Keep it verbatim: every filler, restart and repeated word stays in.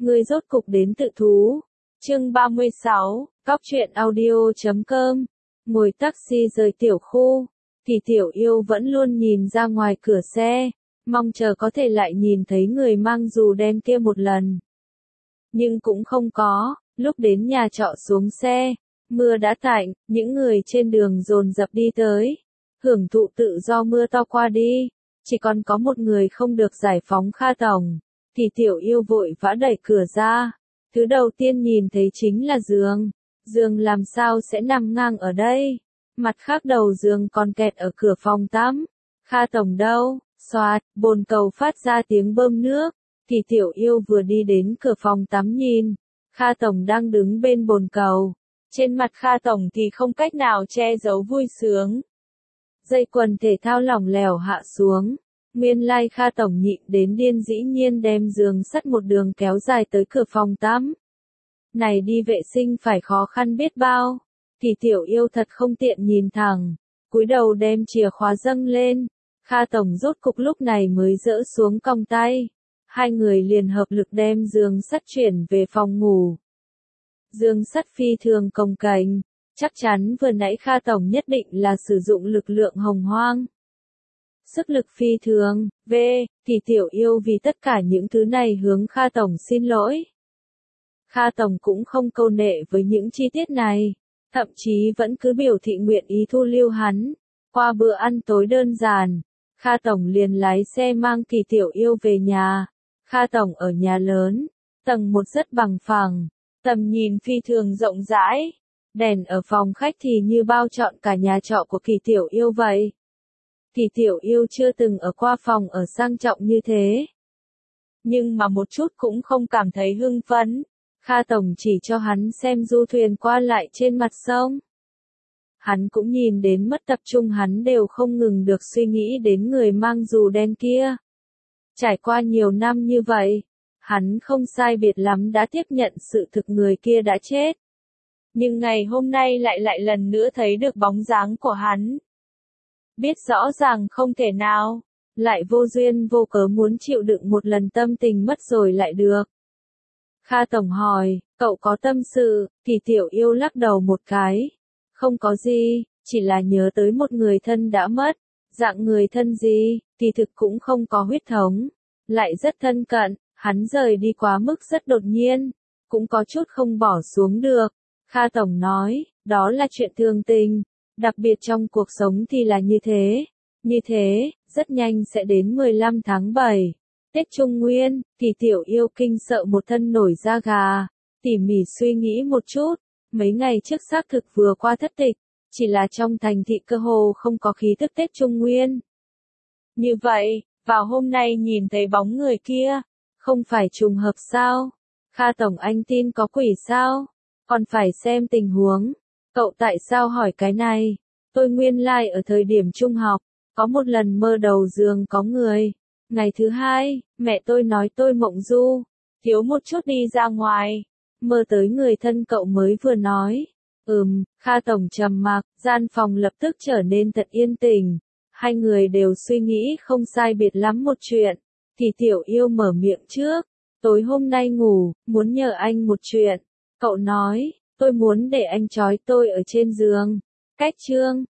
Ngươi rốt cục đến tự thú. Chương ba mươi sáu, cóc truyện audio chấm com. Ngồi taxi rời tiểu khu, thì tiểu yêu vẫn luôn nhìn ra ngoài cửa xe, mong chờ có thể lại nhìn thấy người mang dù đen kia một lần. Nhưng cũng không có, lúc đến nhà trọ xuống xe, mưa đã tạnh, những người trên đường dồn dập đi tới, hưởng thụ tự do mưa to qua đi, chỉ còn có một người không được giải phóng Kha Tổng, thì tiểu yêu vội vã đẩy cửa ra, thứ đầu tiên nhìn thấy chính là giường, giường làm sao sẽ nằm ngang ở đây, mặt khác đầu giường còn kẹt ở cửa phòng tắm, Kha Tổng đâu, xoạt, bồn cầu phát ra tiếng bơm nước, thì tiểu yêu vừa đi đến cửa phòng tắm nhìn, Kha Tổng đang đứng bên bồn cầu, trên mặt Kha Tổng thì không cách nào che giấu vui sướng. Dây quần thể thao lỏng lẻo hạ xuống, nguyên lai Kha Tổng nhịn đến điên dĩ nhiên đem giường sắt một đường kéo dài tới cửa phòng tắm. Này đi vệ sinh phải khó khăn biết bao, thì tiểu yêu thật không tiện nhìn thẳng, cúi đầu đem chìa khóa dâng lên, Kha Tổng rốt cục lúc này mới dỡ xuống còng tay, hai người liền hợp lực đem giường sắt chuyển về phòng ngủ. Giường sắt phi thường cồng kềnh, chắc chắn vừa nãy Kha Tổng nhất định là sử dụng lực lượng hồng hoang. Sức lực phi thường, v, thì tiểu yêu vì tất cả những thứ này hướng Kha Tổng xin lỗi. Kha Tổng cũng không câu nệ với những chi tiết này, thậm chí vẫn cứ biểu thị nguyện ý thu lưu hắn. Qua bữa ăn tối đơn giản, Kha Tổng liền lái xe mang Kỳ tiểu yêu về nhà. Kha Tổng ở nhà lớn, tầng một rất bằng phẳng, tầm nhìn phi thường rộng rãi, đèn ở phòng khách thì như bao trọn cả nhà trọ của Kỳ tiểu yêu vậy. Kỳ tiểu yêu chưa từng ở qua phòng ở sang trọng như thế. Nhưng mà một chút cũng không cảm thấy hưng phấn. Kha Tổng chỉ cho hắn xem du thuyền qua lại trên mặt sông. Hắn cũng nhìn đến mất tập trung, hắn đều không ngừng được suy nghĩ đến người mang dù đen kia. Trải qua nhiều năm như vậy, hắn không sai biệt lắm đã tiếp nhận sự thực người kia đã chết. Nhưng ngày hôm nay lại lại lần nữa thấy được bóng dáng của hắn. Biết rõ ràng không thể nào, lại vô duyên vô cớ muốn chịu đựng một lần tâm tình mất rồi lại được. Kha Tổng hỏi, cậu có tâm sự, thì tiểu yêu lắc đầu một cái. Không có gì, chỉ là nhớ tới một người thân đã mất. Dạng người thân gì, thì thực cũng không có huyết thống. Lại rất thân cận, hắn rời đi quá mức rất đột nhiên. Cũng có chút không bỏ xuống được. Kha Tổng nói, đó là chuyện thường tình. Đặc biệt trong cuộc sống thì là như thế. Như thế, rất nhanh sẽ đến mười lăm tháng bảy. Tết Trung Nguyên, thì tiểu yêu kinh sợ một thân nổi da gà. Tỉ mỉ suy nghĩ một chút. Mấy ngày trước xác thực vừa qua thất tịch. Chỉ là trong thành thị cơ hồ không có khí thức Tết Trung Nguyên. Như vậy, vào hôm nay nhìn thấy bóng người kia. Không phải trùng hợp sao? Kha Tổng anh tin có quỷ sao? Còn phải xem tình huống. Cậu tại sao hỏi cái này? Tôi nguyên lai like ở thời điểm trung học, có một lần mơ đầu giường có người. Ngày thứ hai, mẹ tôi nói tôi mộng du, thiếu một chút đi ra ngoài. Mơ tới người thân cậu mới vừa nói. Ừm, Kha Tổng trầm mặc, gian phòng lập tức trở nên thật yên tĩnh. Hai người đều suy nghĩ không sai biệt lắm một chuyện. Thì tiểu yêu mở miệng trước. Tối hôm nay ngủ, muốn nhờ anh một chuyện. Cậu nói, tôi muốn để anh trói tôi ở trên giường. Cách chương,